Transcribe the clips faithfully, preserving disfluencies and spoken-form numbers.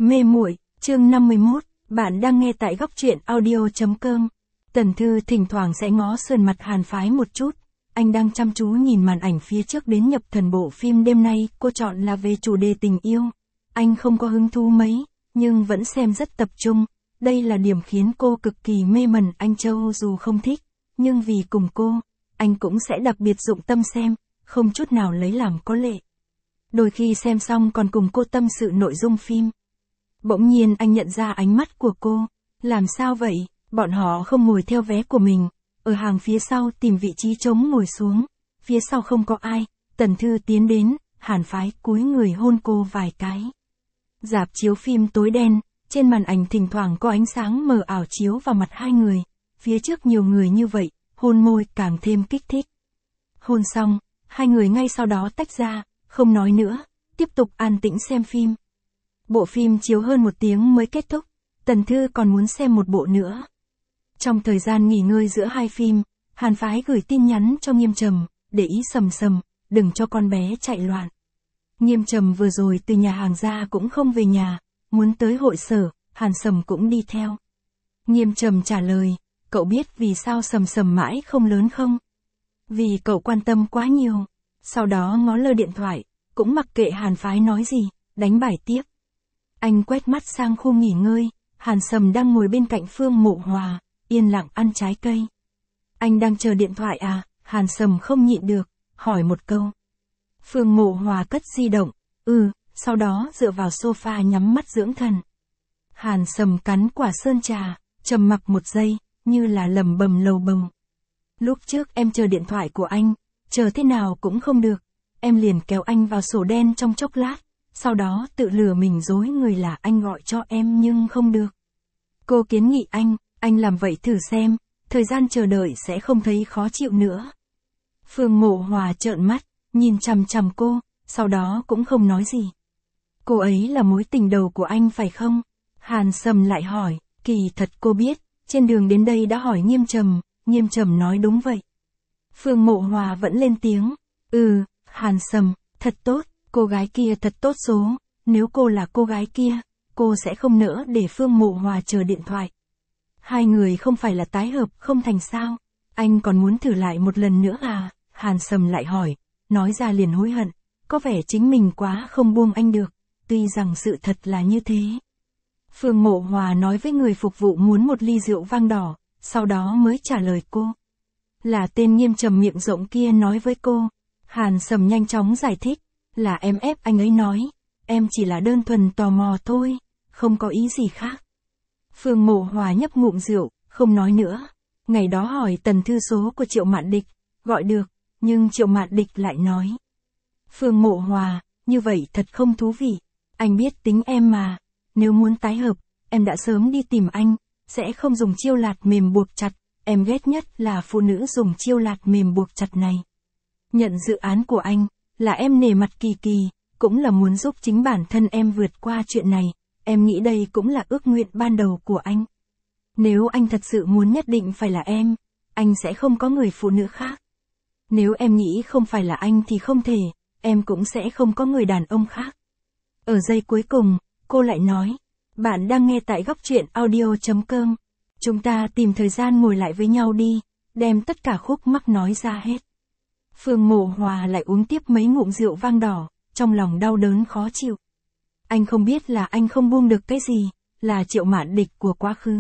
Mê muội, chương năm mươi mốt, bạn đang nghe tại góc truyện audio chấm com. Tần Thư thỉnh thoảng sẽ ngó sườn mặt Hàn Phái một chút, anh đang chăm chú nhìn màn ảnh phía trước đến nhập thần bộ phim đêm nay cô chọn là về chủ đề tình yêu. Anh không có hứng thú mấy, nhưng vẫn xem rất tập trung, đây là điểm khiến cô cực kỳ mê mẩn. Anh Châu dù không thích, nhưng vì cùng cô, anh cũng sẽ đặc biệt dụng tâm xem, không chút nào lấy làm có lệ. Đôi khi xem xong còn cùng cô tâm sự nội dung phim. Bỗng nhiên anh nhận ra ánh mắt của cô, làm sao vậy, bọn họ không ngồi theo vé của mình, ở hàng phía sau tìm vị trí trống ngồi xuống, phía sau không có ai, Tần Thư tiến đến, Hàn Phái cúi người hôn cô vài cái. Rạp chiếu phim tối đen, trên màn ảnh thỉnh thoảng có ánh sáng mờ ảo chiếu vào mặt hai người, phía trước nhiều người như vậy, hôn môi càng thêm kích thích. Hôn xong, hai người ngay sau đó tách ra, không nói nữa, tiếp tục an tĩnh xem phim. Bộ phim chiếu hơn một tiếng mới kết thúc, Tần Thư còn muốn xem một bộ nữa. Trong thời gian nghỉ ngơi giữa hai phim, Hàn Phái gửi tin nhắn cho Nghiêm Trầm, để ý Sầm Sầm, đừng cho con bé chạy loạn. Nghiêm Trầm vừa rồi từ nhà hàng ra cũng không về nhà, muốn tới hội sở, Hàn Sầm cũng đi theo. Nghiêm Trầm trả lời, cậu biết vì sao Sầm Sầm mãi không lớn không? Vì cậu quan tâm quá nhiều. Sau đó ngó lơ điện thoại, cũng mặc kệ Hàn Phái nói gì, đánh bài tiếp. Anh quét mắt sang khu nghỉ ngơi, Hàn Sầm đang ngồi bên cạnh Phương Mộ Hòa, yên lặng ăn trái cây. Anh đang chờ điện thoại à? Hàn Sầm không nhịn được, hỏi một câu. Phương Mộ Hòa cất di động, ừ, sau đó dựa vào sofa nhắm mắt dưỡng thần. Hàn Sầm cắn quả sơn trà, trầm mặc một giây, như là lầm bầm lầu bồng. Lúc trước em chờ điện thoại của anh, chờ thế nào cũng không được, em liền kéo anh vào sổ đen trong chốc lát, sau đó tự lừa mình dối người là anh gọi cho em nhưng không được. Cô kiến nghị anh, anh làm vậy thử xem, thời gian chờ đợi sẽ không thấy khó chịu nữa. Phương Mộ Hòa trợn mắt, nhìn chằm chằm cô, sau đó cũng không nói gì. Cô ấy là mối tình đầu của anh phải không? Hàn Sầm lại hỏi, kỳ thật cô biết, trên đường đến đây đã hỏi Nghiêm Trầm, Nghiêm Trầm nói đúng vậy. Phương Mộ Hòa vẫn lên tiếng, ừ, Hàn Sầm, thật tốt, cô gái kia thật tốt số, nếu cô là cô gái kia, cô sẽ không nỡ để Phương Mộ Hòa chờ điện thoại. Hai người không phải là tái hợp không thành sao, anh còn muốn thử lại một lần nữa à? Hàn Sầm lại hỏi, nói ra liền hối hận, có vẻ chính mình quá không buông anh được, tuy rằng sự thật là như thế. Phương Mộ Hòa nói với người phục vụ muốn một ly rượu vang đỏ, sau đó mới trả lời cô. Là tên Nghiêm Trầm miệng rộng kia nói với cô. Hàn Sầm nhanh chóng giải thích, là em ép anh ấy nói, em chỉ là đơn thuần tò mò thôi, không có ý gì khác. Phương Mộ Hòa nhấp ngụm rượu, không nói nữa. Ngày đó hỏi Tần Thư số của Triệu Mạn Địch, gọi được, nhưng Triệu Mạn Địch lại nói. Phương Mộ Hòa, như vậy thật không thú vị, anh biết tính em mà, nếu muốn tái hợp, em đã sớm đi tìm anh, sẽ không dùng chiêu lạt mềm buộc chặt, em ghét nhất là phụ nữ dùng chiêu lạt mềm buộc chặt này. Nhận dự án của anh, là em nể mặt Kỳ Kỳ, cũng là muốn giúp chính bản thân em vượt qua chuyện này, em nghĩ đây cũng là ước nguyện ban đầu của anh. Nếu anh thật sự muốn nhất định phải là em, anh sẽ không có người phụ nữ khác. Nếu em nghĩ không phải là anh thì không thể, em cũng sẽ không có người đàn ông khác. Ở giây cuối cùng, cô lại nói, bạn đang nghe tại góc truyện audio chấm com. Chúng ta tìm thời gian ngồi lại với nhau đi, đem tất cả khúc mắc nói ra hết. Phương Mộ Hòa lại uống tiếp mấy ngụm rượu vang đỏ, trong lòng đau đớn khó chịu. Anh không biết là anh không buông được cái gì, là Triệu Mạn Địch của quá khứ.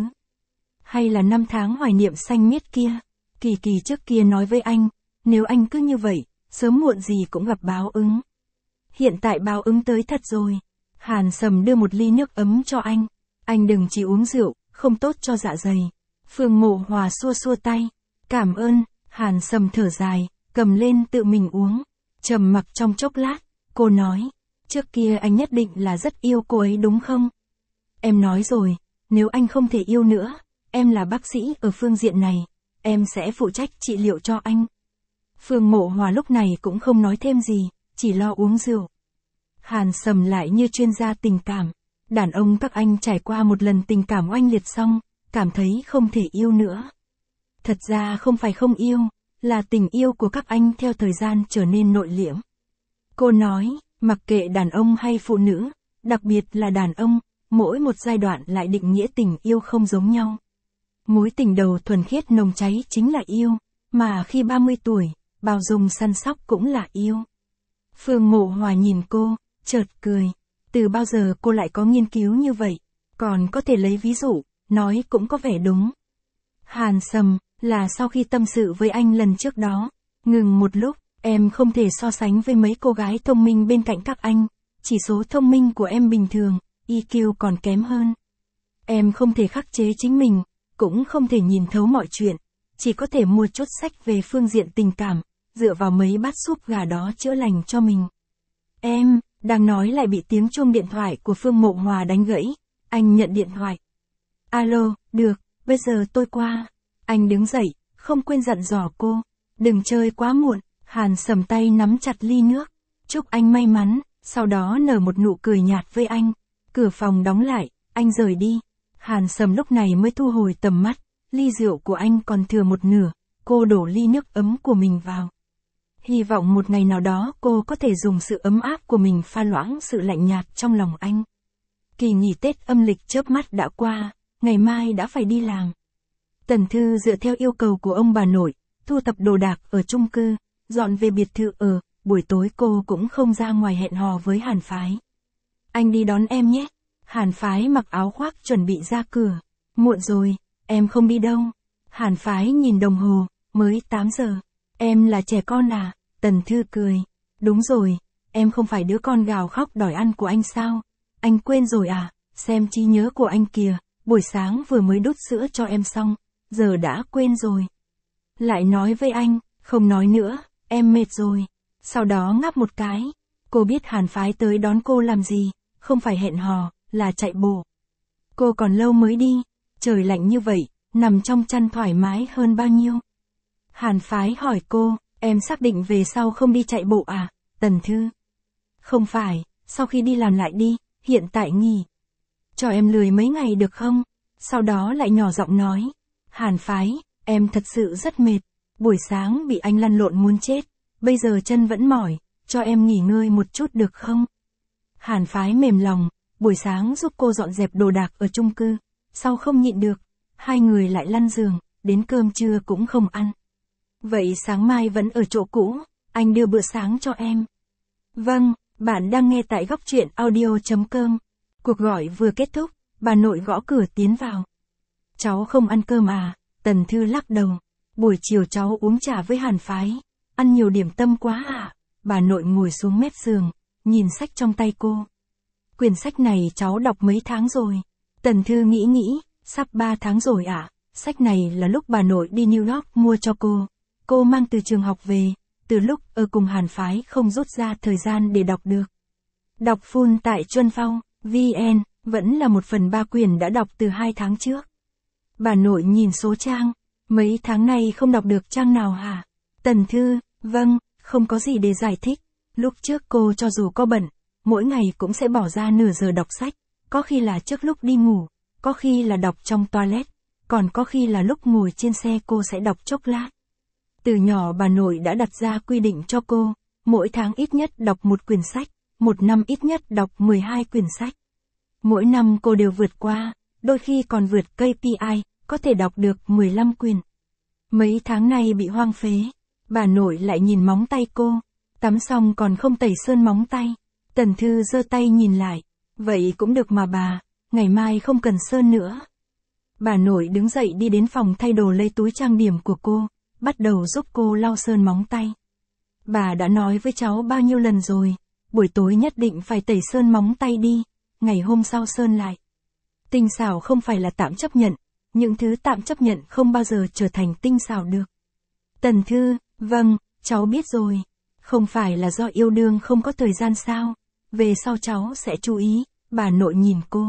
Hay là năm tháng hoài niệm xanh miết kia, Kỳ Kỳ trước kia nói với anh, nếu anh cứ như vậy, sớm muộn gì cũng gặp báo ứng. Hiện tại báo ứng tới thật rồi. Hàn Sầm đưa một ly nước ấm cho anh, anh đừng chỉ uống rượu, không tốt cho dạ dày. Phương Mộ Hòa xua xua tay, cảm ơn. Hàn Sầm thở dài, cầm lên tự mình uống. Trầm mặc trong chốc lát, cô nói, trước kia anh nhất định là rất yêu cô ấy đúng không? Em nói rồi, nếu anh không thể yêu nữa, em là bác sĩ ở phương diện này, em sẽ phụ trách trị liệu cho anh. Phương Mộ Hòa lúc này cũng không nói thêm gì, chỉ lo uống rượu. Hàn Sầm lại như chuyên gia tình cảm, đàn ông các anh trải qua một lần tình cảm oanh liệt xong, cảm thấy không thể yêu nữa. Thật ra không phải không yêu, là tình yêu của các anh theo thời gian trở nên nội liễm. Cô nói, mặc kệ đàn ông hay phụ nữ, đặc biệt là đàn ông, mỗi một giai đoạn lại định nghĩa tình yêu không giống nhau. Mối tình đầu thuần khiết nồng cháy chính là yêu, mà khi ba mươi tuổi, bao dung săn sóc cũng là yêu. Phương Mộ Hòa nhìn cô, chợt cười. Từ bao giờ cô lại có nghiên cứu như vậy, còn có thể lấy ví dụ, nói cũng có vẻ đúng. Hàn Sầm, là sau khi tâm sự với anh lần trước đó, ngừng một lúc, em không thể so sánh với mấy cô gái thông minh bên cạnh các anh, chỉ số thông minh của em bình thường, i kiu còn kém hơn. Em không thể khắc chế chính mình, cũng không thể nhìn thấu mọi chuyện, chỉ có thể mua chốt sách về phương diện tình cảm, dựa vào mấy bát súp gà đó chữa lành cho mình. Em, đang nói lại bị tiếng chuông điện thoại của Phương Mộ Hòa đánh gãy, anh nhận điện thoại. Alo, được, bây giờ tôi qua. Anh đứng dậy, không quên dặn dò cô, đừng chơi quá muộn. Hàn Sầm tay nắm chặt ly nước, chúc anh may mắn, sau đó nở một nụ cười nhạt với anh. Cửa phòng đóng lại, anh rời đi. Hàn Sầm lúc này mới thu hồi tầm mắt, ly rượu của anh còn thừa một nửa, cô đổ ly nước ấm của mình vào. Hy vọng một ngày nào đó cô có thể dùng sự ấm áp của mình pha loãng sự lạnh nhạt trong lòng anh. Kỳ nghỉ Tết âm lịch chớp mắt đã qua, ngày mai đã phải đi làm. Tần Thư dựa theo yêu cầu của ông bà nội, thu thập đồ đạc ở chung cư, dọn về biệt thự ở, buổi tối cô cũng không ra ngoài hẹn hò với Hàn Phái. Anh đi đón em nhé. Hàn Phái mặc áo khoác chuẩn bị ra cửa. Muộn rồi, em không đi đâu. Hàn Phái nhìn đồng hồ, mới tám giờ. Em là trẻ con à? Tần Thư cười. Đúng rồi, em không phải đứa con gào khóc đòi ăn của anh sao? Anh quên rồi à? Xem trí nhớ của anh kìa, buổi sáng vừa mới đút sữa cho em xong, giờ đã quên rồi. Lại nói với anh, không nói nữa, em mệt rồi. Sau đó ngáp một cái. Cô biết Hàn Phái tới đón cô làm gì, không phải hẹn hò, là chạy bộ. Cô còn lâu mới đi, trời lạnh như vậy, nằm trong chăn thoải mái hơn bao nhiêu. Hàn Phái hỏi cô, em xác định về sau không đi chạy bộ à? Tần Thư. Không phải, sau khi đi làm lại đi, hiện tại nghỉ. Cho em lười mấy ngày được không? Sau đó lại nhỏ giọng nói. Hàn Phái, em thật sự rất mệt, buổi sáng bị anh lăn lộn muốn chết, bây giờ chân vẫn mỏi, cho em nghỉ ngơi một chút được không? Hàn Phái mềm lòng, buổi sáng giúp cô dọn dẹp đồ đạc ở chung cư, sau không nhịn được, hai người lại lăn giường, đến cơm trưa cũng không ăn. Vậy sáng mai vẫn ở chỗ cũ, anh đưa bữa sáng cho em. Vâng, bạn đang nghe tại góc truyện audio chấm com. Cuộc gọi vừa kết thúc, bà nội gõ cửa tiến vào. Cháu không ăn cơm à? Tần Thư lắc đầu. Buổi chiều cháu uống trà với Hàn Phái. Ăn nhiều điểm tâm quá à? Bà nội ngồi xuống mép giường, nhìn sách trong tay cô. Quyển sách này cháu đọc mấy tháng rồi? Tần Thư nghĩ nghĩ, sắp ba tháng rồi ạ. À? Sách này là lúc bà nội đi New York mua cho cô. Cô mang từ trường học về, từ lúc ở cùng Hàn Phái không rút ra thời gian để đọc được. Đọc full tại Chuân Phong, vê en, vẫn là một phần ba quyển đã đọc từ hai tháng trước. Bà nội nhìn số trang, mấy tháng nay không đọc được trang nào hả? Tần Thư, vâng, không có gì để giải thích. Lúc trước cô cho dù có bận, mỗi ngày cũng sẽ bỏ ra nửa giờ đọc sách, có khi là trước lúc đi ngủ, có khi là đọc trong toilet, còn có khi là lúc ngồi trên xe cô sẽ đọc chốc lát. Từ nhỏ bà nội đã đặt ra quy định cho cô, mỗi tháng ít nhất đọc một quyển sách, một năm ít nhất đọc mười hai quyển sách. Mỗi năm cô đều vượt qua, đôi khi còn vượt ca pê i, có thể đọc được mười lăm quyển. Mấy tháng nay bị hoang phế, bà nội lại nhìn móng tay cô, tắm xong còn không tẩy sơn móng tay. Tần Thư giơ tay nhìn lại, vậy cũng được mà bà, ngày mai không cần sơn nữa. Bà nội đứng dậy đi đến phòng thay đồ lấy túi trang điểm của cô, bắt đầu giúp cô lau sơn móng tay. Bà đã nói với cháu bao nhiêu lần rồi, buổi tối nhất định phải tẩy sơn móng tay đi, ngày hôm sau sơn lại. Tinh xảo không phải là tạm chấp nhận, những thứ tạm chấp nhận không bao giờ trở thành tinh xảo được. Tần Thư, vâng, cháu biết rồi, không phải là do yêu đương không có thời gian sao, về sau cháu sẽ chú ý, bà nội nhìn cô.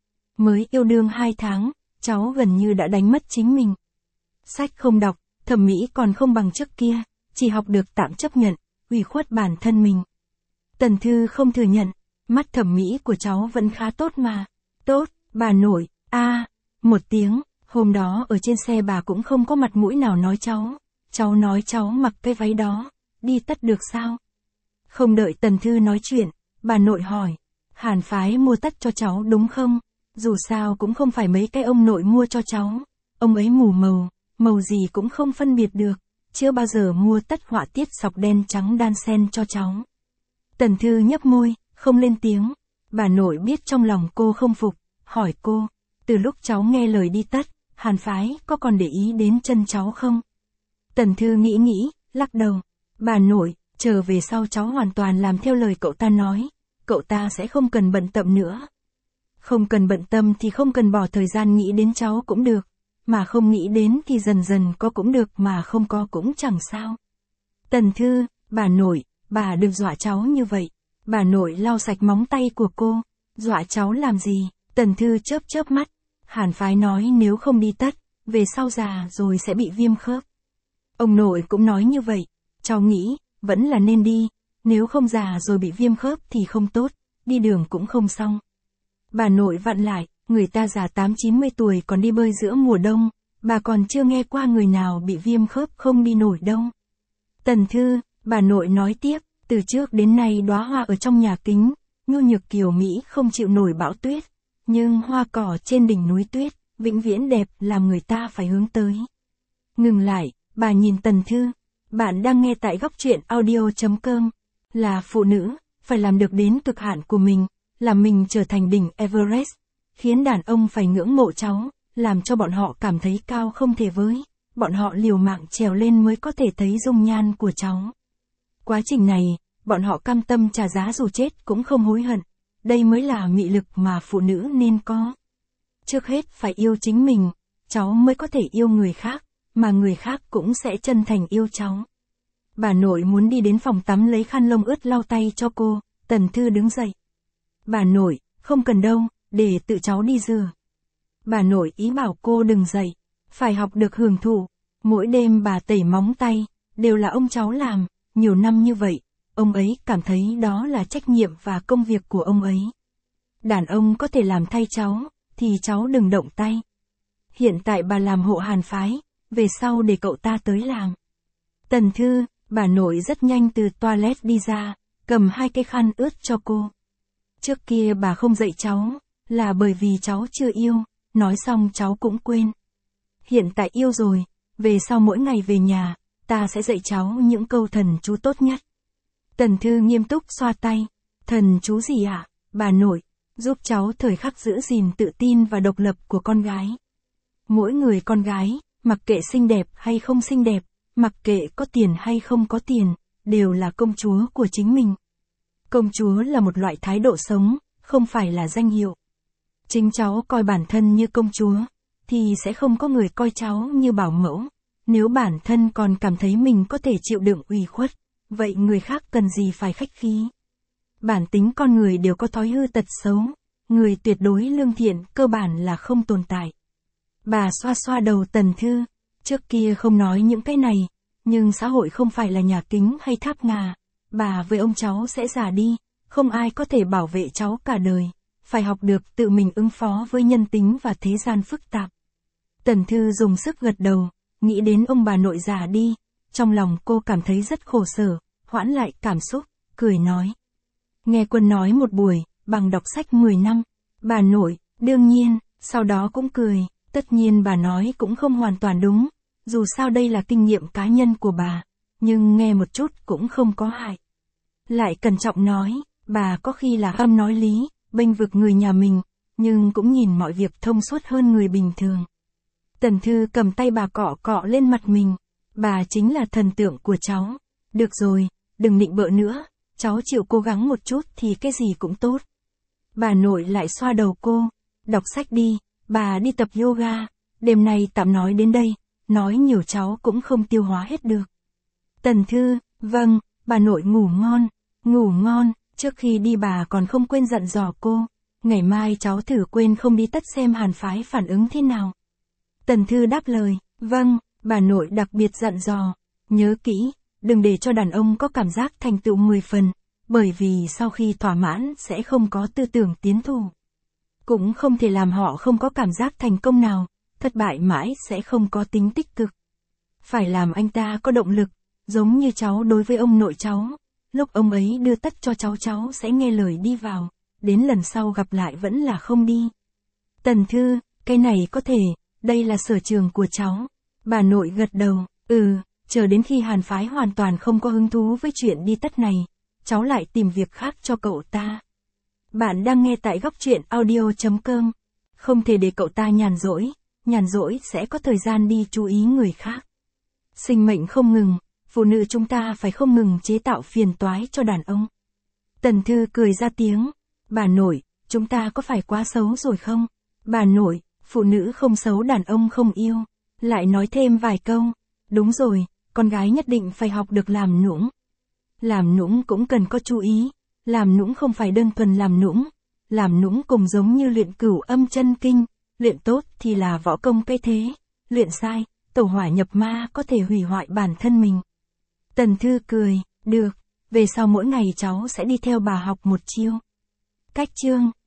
Mới yêu đương hai tháng, cháu gần như đã đánh mất chính mình. Sách không đọc, thẩm mỹ còn không bằng trước kia, chỉ học được tạm chấp nhận, ủy khuất bản thân mình. Tần Thư không thừa nhận, mắt thẩm mỹ của cháu vẫn khá tốt mà. Tốt, bà nội, a à, một tiếng, hôm đó ở trên xe bà cũng không có mặt mũi nào nói cháu. Cháu nói cháu mặc cái váy đó, đi tất được sao? Không đợi Tần Thư nói chuyện, bà nội hỏi, Hàn Phái mua tất cho cháu đúng không? Dù sao cũng không phải mấy cái ông nội mua cho cháu. Ông ấy mù màu, màu gì cũng không phân biệt được, chưa bao giờ mua tất họa tiết sọc đen trắng đan xen cho cháu. Tần Thư nhấp môi, không lên tiếng. Bà nội biết trong lòng cô không phục, hỏi cô, từ lúc cháu nghe lời đi tất, Hàn phái có còn để ý đến chân cháu không? Tần Thư nghĩ nghĩ, lắc đầu. Bà nội, chờ về sau cháu hoàn toàn làm theo lời cậu ta nói, cậu ta sẽ không cần bận tâm nữa. Không cần bận tâm thì không cần bỏ thời gian nghĩ đến cháu cũng được, mà không nghĩ đến thì dần dần có cũng được mà không có cũng chẳng sao. Tần Thư, bà nội, bà đừng dọa cháu như vậy. Bà nội lau sạch móng tay của cô. Dọa cháu làm gì? Tần Thư chớp chớp mắt. Hàn phái nói nếu không đi tất, về sau già rồi sẽ bị viêm khớp. Ông nội cũng nói như vậy. Cháu nghĩ, vẫn là nên đi. Nếu không già rồi bị viêm khớp thì không tốt, đi đường cũng không xong. Bà nội vặn lại, người ta già tám chín mươi tuổi còn đi bơi giữa mùa đông, bà còn chưa nghe qua người nào bị viêm khớp không đi nổi đâu. Tần Thư, bà nội nói tiếp, từ trước đến nay đóa hoa ở trong nhà kính, nhu nhược kiều mỹ không chịu nổi bão tuyết, nhưng hoa cỏ trên đỉnh núi tuyết, vĩnh viễn đẹp làm người ta phải hướng tới. Ngừng lại, bà nhìn Tần Thư, bạn đang nghe tại góc truyện audio chấm com, là phụ nữ, phải làm được đến cực hạn của mình, làm mình trở thành đỉnh Everest, khiến đàn ông phải ngưỡng mộ cháu, làm cho bọn họ cảm thấy cao không thể với, bọn họ liều mạng trèo lên mới có thể thấy dung nhan của cháu. Quá trình này, bọn họ cam tâm trả giá dù chết cũng không hối hận, đây mới là mị lực mà phụ nữ nên có. Trước hết phải yêu chính mình, cháu mới có thể yêu người khác, mà người khác cũng sẽ chân thành yêu cháu. Bà nội muốn đi đến phòng tắm lấy khăn lông ướt lau tay cho cô, Tần Thư đứng dậy. Bà nội, không cần đâu, để tự cháu đi rửa. Bà nội ý bảo cô đừng dậy, phải học được hưởng thụ. Mỗi đêm bà tẩy móng tay, đều là ông cháu làm, nhiều năm như vậy, ông ấy cảm thấy đó là trách nhiệm và công việc của ông ấy. Đàn ông có thể làm thay cháu, thì cháu đừng động tay. Hiện tại bà làm hộ Hàn phái, về sau để cậu ta tới làm. Tần Thư, bà nội rất nhanh từ toilet đi ra, cầm hai cái khăn ướt cho cô. Trước kia bà không dạy cháu, là bởi vì cháu chưa yêu, nói xong cháu cũng quên. Hiện tại yêu rồi, về sau mỗi ngày về nhà, ta sẽ dạy cháu những câu thần chú tốt nhất. Tần Thư nghiêm túc xoa tay. Thần chú gì ạ? À? Bà nội, giúp cháu thời khắc giữ gìn tự tin và độc lập của con gái. Mỗi người con gái, mặc kệ xinh đẹp hay không xinh đẹp, mặc kệ có tiền hay không có tiền, đều là công chúa của chính mình. Công chúa là một loại thái độ sống, không phải là danh hiệu. Chính cháu coi bản thân như công chúa, thì sẽ không có người coi cháu như bảo mẫu. Nếu bản thân còn cảm thấy mình có thể chịu đựng ủy khuất, vậy người khác cần gì phải khách khí. Bản tính con người đều có thói hư tật xấu, người tuyệt đối lương thiện cơ bản là không tồn tại. Bà xoa xoa đầu Tần Thư, trước kia không nói những cái này, nhưng xã hội không phải là nhà kính hay tháp ngà, bà với ông cháu sẽ già đi, không ai có thể bảo vệ cháu cả đời, phải học được tự mình ứng phó với nhân tính và thế gian phức tạp. Tần Thư dùng sức gật đầu, nghĩ đến ông bà nội già đi, trong lòng cô cảm thấy rất khổ sở, hoãn lại cảm xúc, cười nói. Nghe Quân nói một buổi, bằng đọc sách mười năm, bà nội, đương nhiên, sau đó cũng cười, tất nhiên bà nói cũng không hoàn toàn đúng, dù sao đây là kinh nghiệm cá nhân của bà, nhưng nghe một chút cũng không có hại. Lại cẩn trọng nói, bà có khi là âm nói lý, bênh vực người nhà mình, nhưng cũng nhìn mọi việc thông suốt hơn người bình thường. Tần Thư cầm tay bà cọ cọ lên mặt mình, bà chính là thần tượng của cháu. Được rồi, đừng nịnh bợ nữa, cháu chịu cố gắng một chút thì cái gì cũng tốt. Bà nội lại xoa đầu cô, đọc sách đi, bà đi tập yoga, đêm nay tạm nói đến đây, nói nhiều cháu cũng không tiêu hóa hết được. Tần Thư, vâng, bà nội ngủ ngon, ngủ ngon, trước khi đi bà còn không quên dặn dò cô, ngày mai cháu thử quên không đi tất xem Hàn phái phản ứng thế nào. Tần Thư đáp lời, vâng, bà nội đặc biệt dặn dò, nhớ kỹ, đừng để cho đàn ông có cảm giác thành tựu mười phần, bởi vì sau khi thỏa mãn sẽ không có tư tưởng tiến thủ. Cũng không thể làm họ không có cảm giác thành công nào, thất bại mãi sẽ không có tính tích cực. Phải làm anh ta có động lực, giống như cháu đối với ông nội cháu, lúc ông ấy đưa tất cho cháu cháu sẽ nghe lời đi vào, đến lần sau gặp lại vẫn là không đi. Tần Thư, cái này có thể, đây là sở trường của cháu. Bà nội gật đầu, ừ, chờ đến khi Hàn Phái hoàn toàn không có hứng thú với chuyện đi tất này, cháu lại tìm việc khác cho cậu ta. Bạn đang nghe tại góc truyện audio.com. Không thể để cậu ta nhàn rỗi, nhàn rỗi sẽ có thời gian đi chú ý người khác. Sinh mệnh không ngừng, phụ nữ chúng ta phải không ngừng chế tạo phiền toái cho đàn ông. Tần Thư cười ra tiếng, bà nội, chúng ta có phải quá xấu rồi không? Bà nội, phụ nữ không xấu đàn ông không yêu. Lại nói thêm vài câu, đúng rồi, con gái nhất định phải học được làm nũng. Làm nũng cũng cần có chú ý, làm nũng không phải đơn thuần làm nũng, làm nũng cùng giống như luyện cửu âm chân kinh, luyện tốt thì là võ công cái thế, luyện sai, tẩu hỏa nhập ma có thể hủy hoại bản thân mình. Tần Thư cười, được, về sau mỗi ngày cháu sẽ đi theo bà học một chiêu. Cách chương